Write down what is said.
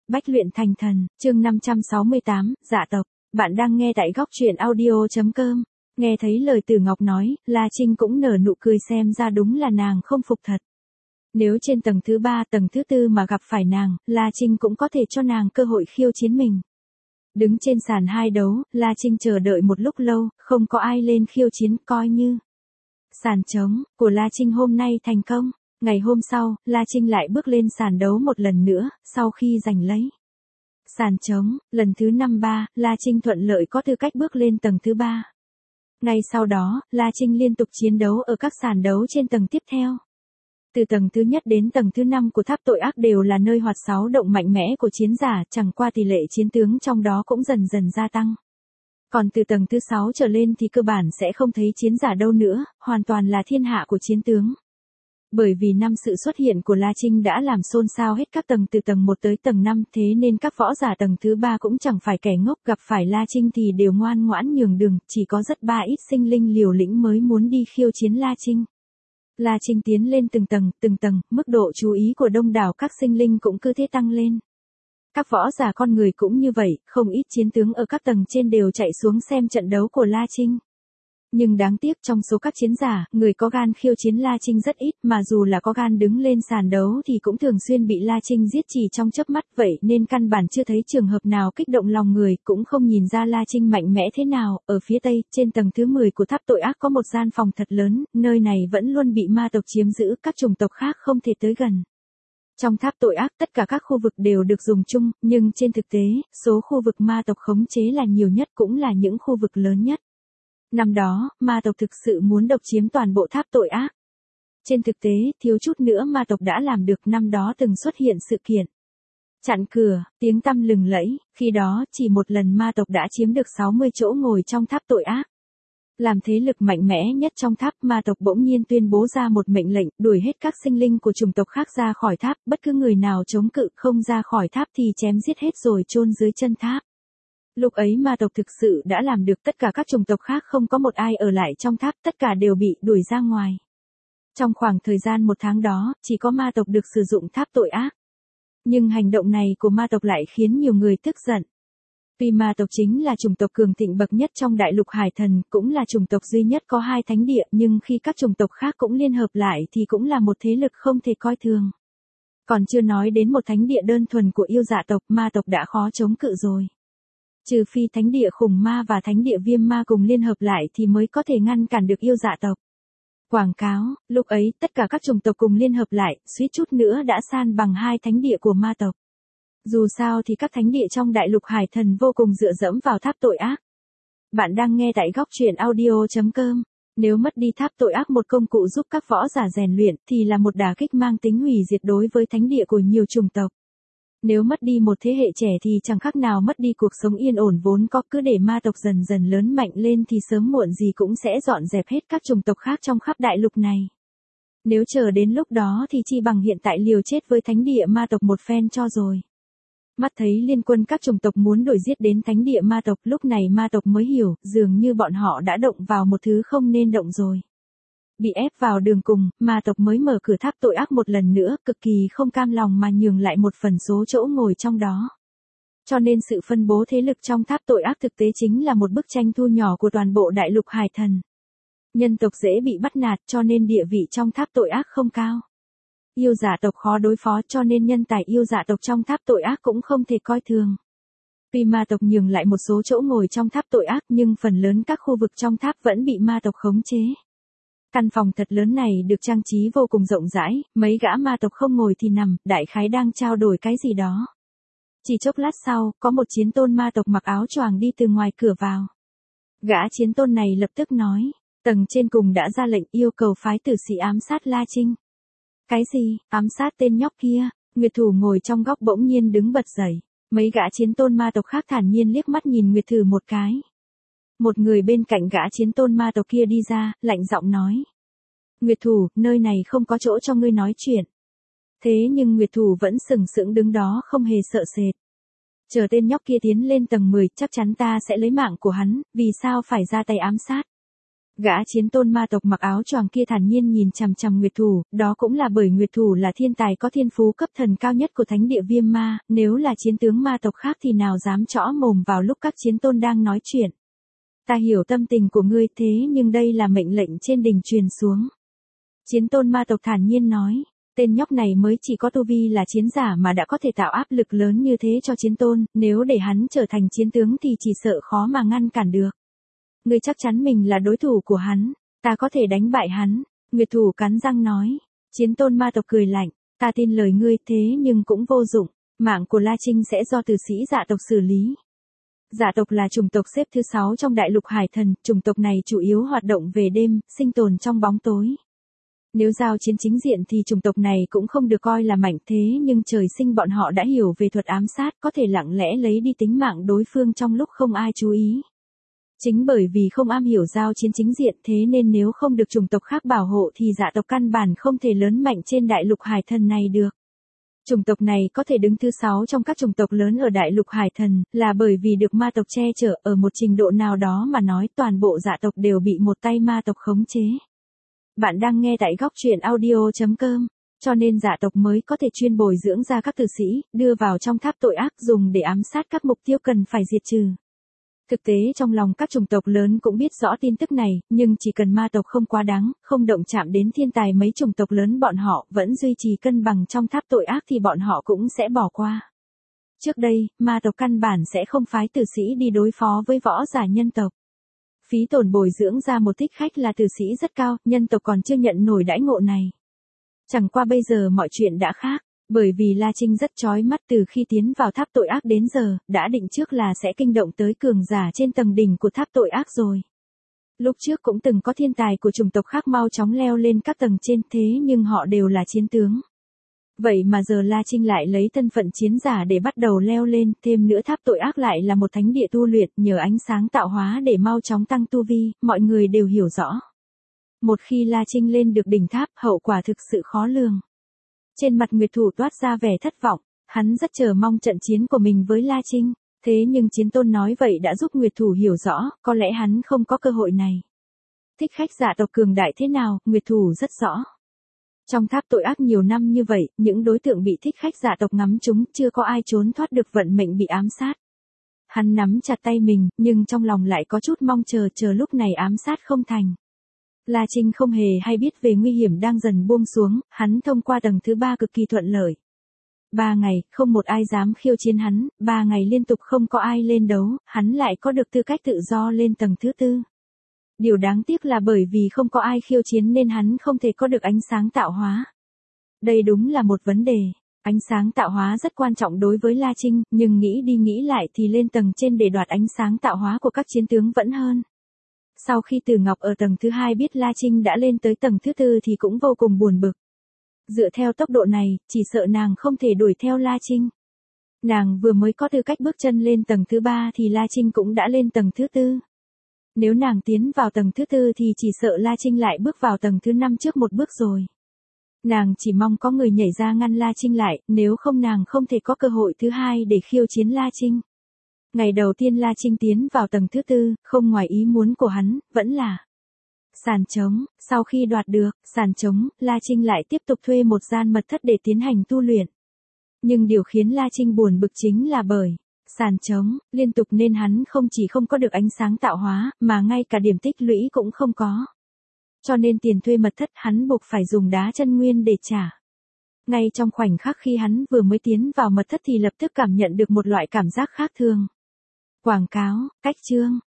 Bách luyện thành thần, chương 568, dạ tộc. Bạn đang nghe tại góc truyện audio.com. Nghe thấy lời Tử Ngọc nói, La Trinh cũng nở nụ cười, xem ra đúng là nàng không phục thật. Nếu trên tầng thứ 3, tầng thứ 4 mà gặp phải nàng, La Trinh cũng có thể cho nàng cơ hội khiêu chiến mình. Đứng trên sàn hai đấu, La Trinh chờ đợi một lúc lâu, không có ai lên khiêu chiến, coi như sàn trống của La Trinh hôm nay thành công. Ngày hôm sau, La Trinh lại bước lên sàn đấu một lần nữa, sau khi giành lấy sàn trống, lần thứ 53, La Trinh thuận lợi có tư cách bước lên tầng thứ 3. Ngay sau đó, La Trinh liên tục chiến đấu ở các sàn đấu trên tầng tiếp theo. Từ tầng thứ nhất đến tầng thứ 5 của tháp tội ác đều là nơi hoạt sáu động mạnh mẽ của chiến giả, chẳng qua tỷ lệ chiến tướng trong đó cũng dần dần gia tăng. Còn từ tầng thứ 6 trở lên thì cơ bản sẽ không thấy chiến giả đâu nữa, hoàn toàn là thiên hạ của chiến tướng. Bởi vì năm sự xuất hiện của La Trinh đã làm xôn xao hết các tầng từ tầng 1 tới tầng 5, thế nên các võ giả tầng thứ 3 cũng chẳng phải kẻ ngốc, gặp phải La Trinh thì đều ngoan ngoãn nhường đường, chỉ có rất ít sinh linh liều lĩnh mới muốn đi khiêu chiến La Trinh. La Trinh tiến lên từng tầng, mức độ chú ý của đông đảo các sinh linh cũng cứ thế tăng lên. Các võ giả con người cũng như vậy, không ít chiến tướng ở các tầng trên đều chạy xuống xem trận đấu của La Trinh. Nhưng đáng tiếc trong số các chiến giả, người có gan khiêu chiến La Trinh rất ít, mà dù là có gan đứng lên sàn đấu thì cũng thường xuyên bị La Trinh giết chỉ trong chớp mắt, vậy nên căn bản chưa thấy trường hợp nào kích động lòng người, cũng không nhìn ra La Trinh mạnh mẽ thế nào. Ở phía tây, trên tầng thứ 10 của tháp tội ác có một gian phòng thật lớn, nơi này vẫn luôn bị ma tộc chiếm giữ, các chủng tộc khác không thể tới gần. Trong tháp tội ác tất cả các khu vực đều được dùng chung, nhưng trên thực tế, số khu vực ma tộc khống chế là nhiều nhất, cũng là những khu vực lớn nhất. Năm đó, ma tộc thực sự muốn độc chiếm toàn bộ tháp tội ác. Trên thực tế, thiếu chút nữa ma tộc đã làm được, năm đó từng xuất hiện sự kiện chặn cửa, tiếng tăm lừng lẫy, khi đó chỉ một lần ma tộc đã chiếm được 60 chỗ ngồi trong tháp tội ác. Làm thế lực mạnh mẽ nhất trong tháp, ma tộc bỗng nhiên tuyên bố ra một mệnh lệnh, đuổi hết các sinh linh của chủng tộc khác ra khỏi tháp, bất cứ người nào chống cự không ra khỏi tháp thì chém giết hết rồi chôn dưới chân tháp. Lúc ấy ma tộc thực sự đã làm được, tất cả các chủng tộc khác không có một ai ở lại trong tháp, tất cả đều bị đuổi ra ngoài. Trong khoảng thời gian 1 tháng đó, chỉ có ma tộc được sử dụng tháp tội ác. Nhưng hành động này của ma tộc lại khiến nhiều người tức giận. Vì ma tộc chính là chủng tộc cường thịnh bậc nhất trong đại lục hải thần, cũng là chủng tộc duy nhất có 2 thánh địa, nhưng khi các chủng tộc khác cũng liên hợp lại thì cũng là một thế lực không thể coi thường. Còn chưa nói đến một thánh địa đơn thuần của yêu dạ tộc, ma tộc đã khó chống cự rồi. Trừ phi thánh địa khủng ma và thánh địa viêm ma cùng liên hợp lại thì mới có thể ngăn cản được yêu dạ tộc. Quảng cáo, lúc ấy tất cả các chủng tộc cùng liên hợp lại, suýt chút nữa đã san bằng 2 thánh địa của ma tộc. Dù sao thì các thánh địa trong đại lục hải thần vô cùng dựa dẫm vào tháp tội ác. Bạn đang nghe tại góc truyện audio.com. Nếu mất đi tháp tội ác, một công cụ giúp các võ giả rèn luyện, thì là một đả kích mang tính hủy diệt đối với thánh địa của nhiều chủng tộc. Nếu mất đi một thế hệ trẻ thì chẳng khác nào mất đi cuộc sống yên ổn vốn có, cứ để ma tộc dần dần lớn mạnh lên thì sớm muộn gì cũng sẽ dọn dẹp hết các chủng tộc khác trong khắp đại lục này. Nếu chờ đến lúc đó thì chi bằng hiện tại liều chết với thánh địa ma tộc một phen cho rồi. Mắt thấy liên quân các chủng tộc muốn đuổi giết đến thánh địa ma tộc, lúc này ma tộc mới hiểu, dường như bọn họ đã động vào một thứ không nên động rồi. Bị ép vào đường cùng, ma tộc mới mở cửa tháp tội ác một lần nữa, cực kỳ không cam lòng mà nhường lại một phần số chỗ ngồi trong đó. Cho nên sự phân bố thế lực trong tháp tội ác thực tế chính là một bức tranh thu nhỏ của toàn bộ đại lục hải thần. Nhân tộc dễ bị bắt nạt cho nên địa vị trong tháp tội ác không cao. Yêu dạ tộc khó đối phó cho nên nhân tài yêu dạ tộc trong tháp tội ác cũng không thể coi thường. Vì ma tộc nhường lại một số chỗ ngồi trong tháp tội ác nhưng phần lớn các khu vực trong tháp vẫn bị ma tộc khống chế. Căn phòng thật lớn này được trang trí vô cùng rộng rãi, mấy gã ma tộc không ngồi thì nằm, đại khái đang trao đổi cái gì đó. Chỉ chốc lát sau, có một chiến tôn ma tộc mặc áo choàng đi từ ngoài cửa vào. Gã chiến tôn này lập tức nói, tầng trên cùng đã ra lệnh yêu cầu phái tử sĩ ám sát La Trinh. Cái gì, ám sát tên nhóc kia? Nguyệt Thủ ngồi trong góc bỗng nhiên đứng bật dậy. Mấy gã chiến tôn ma tộc khác thản nhiên liếc mắt nhìn Nguyệt Thử một cái. Một người bên cạnh gã chiến tôn ma tộc kia đi ra, lạnh giọng nói. Nguyệt Thủ, nơi này không có chỗ cho ngươi nói chuyện. Thế nhưng Nguyệt Thủ vẫn sừng sững đứng đó không hề sợ sệt. Chờ tên nhóc kia tiến lên tầng 10, chắc chắn ta sẽ lấy mạng của hắn, vì sao phải ra tay ám sát? Gã chiến tôn ma tộc mặc áo choàng kia thản nhiên nhìn chằm chằm Nguyệt Thủ, đó cũng là bởi Nguyệt Thủ là thiên tài có thiên phú cấp thần cao nhất của thánh địa Viêm Ma, nếu là chiến tướng ma tộc khác thì nào dám trõ mồm vào lúc các chiến tôn đang nói chuyện. Ta hiểu tâm tình của ngươi thế nhưng đây là mệnh lệnh trên đỉnh truyền xuống. Chiến tôn ma tộc thản nhiên nói, tên nhóc này mới chỉ có tu vi là chiến giả mà đã có thể tạo áp lực lớn như thế cho chiến tôn, nếu để hắn trở thành chiến tướng thì chỉ sợ khó mà ngăn cản được. Ngươi chắc chắn mình là đối thủ của hắn, ta có thể đánh bại hắn, Nguyệt Thủ cắn răng nói. Chiến tôn ma tộc cười lạnh, ta tin lời ngươi thế nhưng cũng vô dụng, mạng của La Trinh sẽ do tử sĩ dạ tộc xử lý. Dạ tộc là chủng tộc xếp thứ 6 trong đại lục hải thần, chủng tộc này chủ yếu hoạt động về đêm, sinh tồn trong bóng tối. Nếu giao chiến chính diện thì chủng tộc này cũng không được coi là mạnh thế nhưng trời sinh bọn họ đã hiểu về thuật ám sát, có thể lặng lẽ lấy đi tính mạng đối phương trong lúc không ai chú ý. Chính bởi vì không am hiểu giao chiến chính diện thế nên nếu không được chủng tộc khác bảo hộ thì dạ tộc căn bản không thể lớn mạnh trên đại lục hải thần này được. Chủng tộc này có thể đứng thứ 6 trong các chủng tộc lớn ở đại lục hải thần, là bởi vì được ma tộc che chở ở một trình độ nào đó mà nói toàn bộ dạ tộc đều bị một tay ma tộc khống chế. Bạn đang nghe tại góc truyện audio.com, cho nên dạ tộc mới có thể chuyên bồi dưỡng ra các tử sĩ, đưa vào trong tháp tội ác dùng để ám sát các mục tiêu cần phải diệt trừ. Thực tế trong lòng các chủng tộc lớn cũng biết rõ tin tức này, nhưng chỉ cần ma tộc không quá đáng, không động chạm đến thiên tài mấy chủng tộc lớn bọn họ vẫn duy trì cân bằng trong tháp tội ác thì bọn họ cũng sẽ bỏ qua. Trước đây, ma tộc căn bản sẽ không phái tử sĩ đi đối phó với võ giả nhân tộc. Phí tổn bồi dưỡng ra một thích khách là tử sĩ rất cao, nhân tộc còn chưa nhận nổi đãi ngộ này. Chẳng qua bây giờ mọi chuyện đã khác. Bởi vì La Trinh rất chói mắt từ khi tiến vào tháp tội ác đến giờ, đã định trước là sẽ kinh động tới cường giả trên tầng đỉnh của tháp tội ác rồi. Lúc trước cũng từng có thiên tài của chủng tộc khác mau chóng leo lên các tầng trên thế nhưng họ đều là chiến tướng. Vậy mà giờ La Trinh lại lấy thân phận chiến giả để bắt đầu leo lên, thêm nữa tháp tội ác lại là một thánh địa tu luyện nhờ ánh sáng tạo hóa để mau chóng tăng tu vi, mọi người đều hiểu rõ. Một khi La Trinh lên được đỉnh tháp, hậu quả thực sự khó lường. Trên mặt Nguyệt Thủ toát ra vẻ thất vọng, hắn rất chờ mong trận chiến của mình với La Trinh, thế nhưng chiến tôn nói vậy đã giúp Nguyệt Thủ hiểu rõ, có lẽ hắn không có cơ hội này. Thích khách dạ tộc cường đại thế nào, Nguyệt Thủ rất rõ. Trong tháp tội ác nhiều năm như vậy, những đối tượng bị thích khách dạ tộc ngắm trúng, chưa có ai trốn thoát được vận mệnh bị ám sát. Hắn nắm chặt tay mình, nhưng trong lòng lại có chút mong chờ lúc này ám sát không thành. La Trinh không hề hay biết về nguy hiểm đang dần buông xuống, hắn thông qua tầng thứ 3 cực kỳ thuận lợi. 3 ngày, không một ai dám khiêu chiến hắn, 3 ngày liên tục không có ai lên đấu, hắn lại có được tư cách tự do lên tầng thứ 4. Điều đáng tiếc là bởi vì không có ai khiêu chiến nên hắn không thể có được ánh sáng tạo hóa. Đây đúng là một vấn đề. Ánh sáng tạo hóa rất quan trọng đối với La Trinh, nhưng nghĩ đi nghĩ lại thì lên tầng trên để đoạt ánh sáng tạo hóa của các chiến tướng vẫn hơn. Sau khi Từ Ngọc ở tầng thứ 2 biết La Trinh đã lên tới tầng thứ 4 thì cũng vô cùng buồn bực. Dựa theo tốc độ này, chỉ sợ nàng không thể đuổi theo La Trinh. Nàng vừa mới có tư cách bước chân lên tầng thứ 3 thì La Trinh cũng đã lên tầng thứ 4. Nếu nàng tiến vào tầng thứ 4 thì chỉ sợ La Trinh lại bước vào tầng thứ 5 trước một bước rồi. Nàng chỉ mong có người nhảy ra ngăn La Trinh lại, nếu không nàng không thể có cơ hội thứ 2 để khiêu chiến La Trinh. Ngày đầu tiên La Trinh tiến vào tầng thứ 4, không ngoài ý muốn của hắn, vẫn là sàn trống. Sau khi đoạt được sàn trống, La Trinh lại tiếp tục thuê một gian mật thất để tiến hành tu luyện. Nhưng điều khiến La Trinh buồn bực chính là bởi sàn trống liên tục nên hắn không chỉ không có được ánh sáng tạo hóa, mà ngay cả điểm tích lũy cũng không có. Cho nên tiền thuê mật thất hắn buộc phải dùng đá chân nguyên để trả. Ngay trong khoảnh khắc khi hắn vừa mới tiến vào mật thất thì lập tức cảm nhận được một loại cảm giác khác thường. Quảng cáo, cách chương,